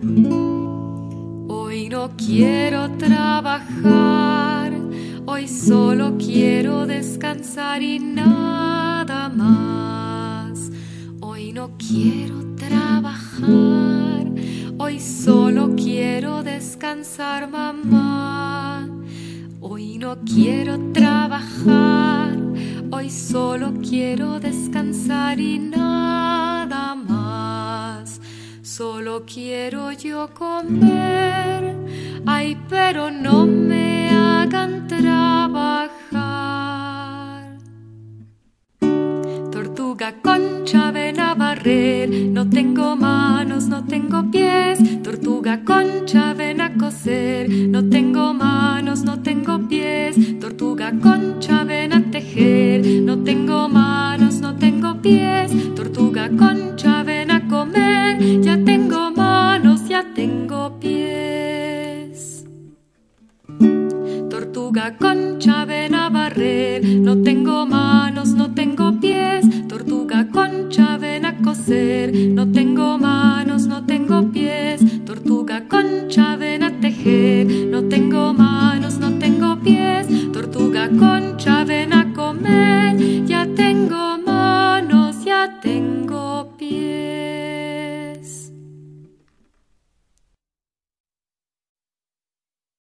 Hoy no quiero trabajar, hoy solo quiero descansar y nada más. Hoy no quiero trabajar, hoy solo quiero descansar, mamá. Hoy no quiero trabajar, hoy solo quiero descansar y nada más. Solo quiero yo comer, ay, pero no me hagan trabajar. Tortuga concha, ven a barrer, no tengo manos, no tengo pies. Tortuga concha, ven a coser, no tengo manos, no tengo pies. Tortuga concha, ven a tejer, no tengo manos, no tengo pies. Tortuga concha, ven a comer, ya tengo manos, ya tengo pies. Tortuga concha, ven a barrer, no tengo manos, no tengo